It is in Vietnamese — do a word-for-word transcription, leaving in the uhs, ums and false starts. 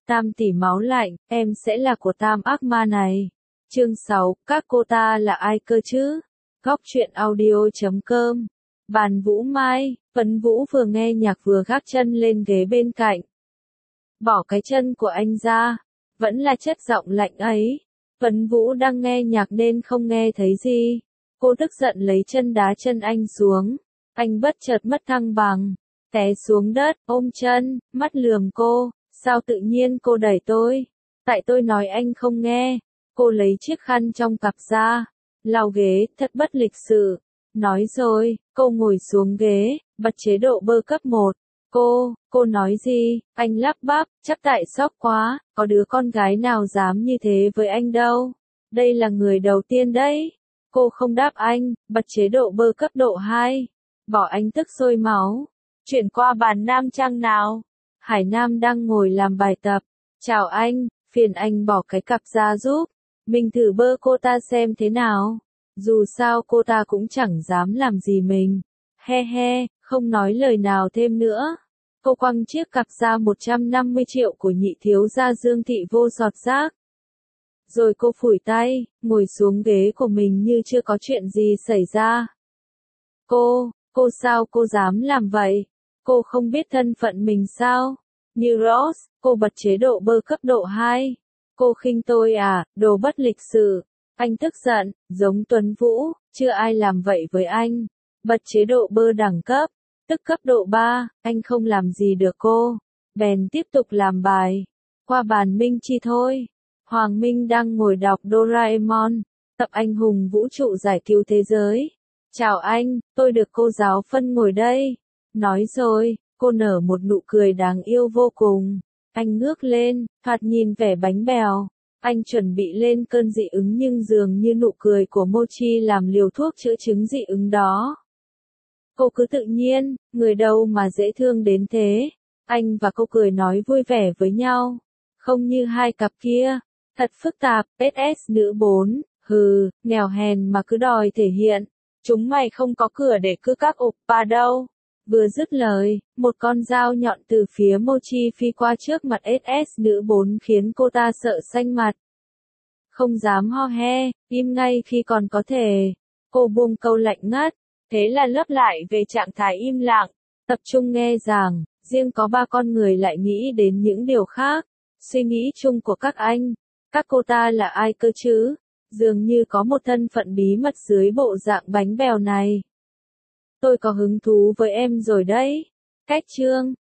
Tam tỷ máu lạnh, em sẽ là của tam ác ma này. Chương sáu, các cô ta là ai cơ chứ? Góc truyện audio chấm com. Bàn Vũ Mai, Phấn Vũ vừa nghe nhạc vừa gác chân lên ghế bên cạnh. Bỏ cái chân của anh ra, vẫn là chất giọng lạnh ấy. Phấn Vũ đang nghe nhạc nên không nghe thấy gì. Cô tức giận lấy chân đá chân anh xuống. Anh bất chợt mất thăng bằng, té xuống đất, ôm chân, mắt lườm cô. Sao tự nhiên cô đẩy tôi? Tại tôi nói anh không nghe. Cô lấy chiếc khăn trong cặp ra, lau ghế, thật bất lịch sự. Nói rồi, cô ngồi xuống ghế, bật chế độ bơ cấp một. Cô, cô nói gì? Anh lắp bắp, chắc tại sốc quá, có đứa con gái nào dám như thế với anh đâu. Đây là người đầu tiên đấy. Cô không đáp anh, bật chế độ bơ cấp độ hai. Bỏ anh tức sôi máu. Chuyển qua bàn nam trang nào. Hải Nam đang ngồi làm bài tập. Chào anh, phiền anh bỏ cái cặp ra giúp. Mình thử bơ cô ta xem thế nào. Dù sao cô ta cũng chẳng dám làm gì mình. He he, không nói lời nào thêm nữa. Cô quăng chiếc cặp ra một trăm năm mươi triệu của nhị thiếu gia Dương Thị Vô giọt rác. Rồi cô phủi tay, ngồi xuống ghế của mình như chưa có chuyện gì xảy ra. Cô, cô sao cô dám làm vậy? Cô không biết thân phận mình sao? Như Ross, cô bật chế độ bơ cấp độ hai. Cô khinh tôi à, đồ bất lịch sự. Anh tức giận, giống Tuấn Vũ, chưa ai làm vậy với anh. Bật chế độ bơ đẳng cấp, tức cấp độ ba, anh không làm gì được cô. Bèn tiếp tục làm bài. Qua bàn Minh Chi thôi. Hoàng Minh đang ngồi đọc Doraemon, tập anh hùng vũ trụ giải cứu thế giới. Chào anh, tôi được cô giáo phân ngồi đây. Nói rồi, cô nở một nụ cười đáng yêu vô cùng. Anh ngước lên, thoạt nhìn vẻ bánh bèo. Anh chuẩn bị lên cơn dị ứng nhưng dường như nụ cười của Mochi làm liều thuốc chữa chứng dị ứng đó. Cô cứ tự nhiên, người đâu mà dễ thương đến thế. Anh và cô cười nói vui vẻ với nhau. Không như hai cặp kia. Thật phức tạp, ét ét nữ bốn, hừ, nghèo hèn mà cứ đòi thể hiện. Chúng mày không có cửa để cư các oppa đâu. Vừa dứt lời, một con dao nhọn từ phía Mochi phi qua trước mặt ét ét nữ bốn khiến cô ta sợ xanh mặt. Không dám ho he, im ngay khi còn có thể. Cô buông câu lạnh ngắt, thế là lấp lại về trạng thái im lặng, tập trung nghe giảng, riêng có ba con người lại nghĩ đến những điều khác. Suy nghĩ chung của các anh, các cô ta là ai cơ chứ? Dường như có một thân phận bí mật dưới bộ dạng bánh bèo này. Tôi có hứng thú với em rồi đấy. Cách chương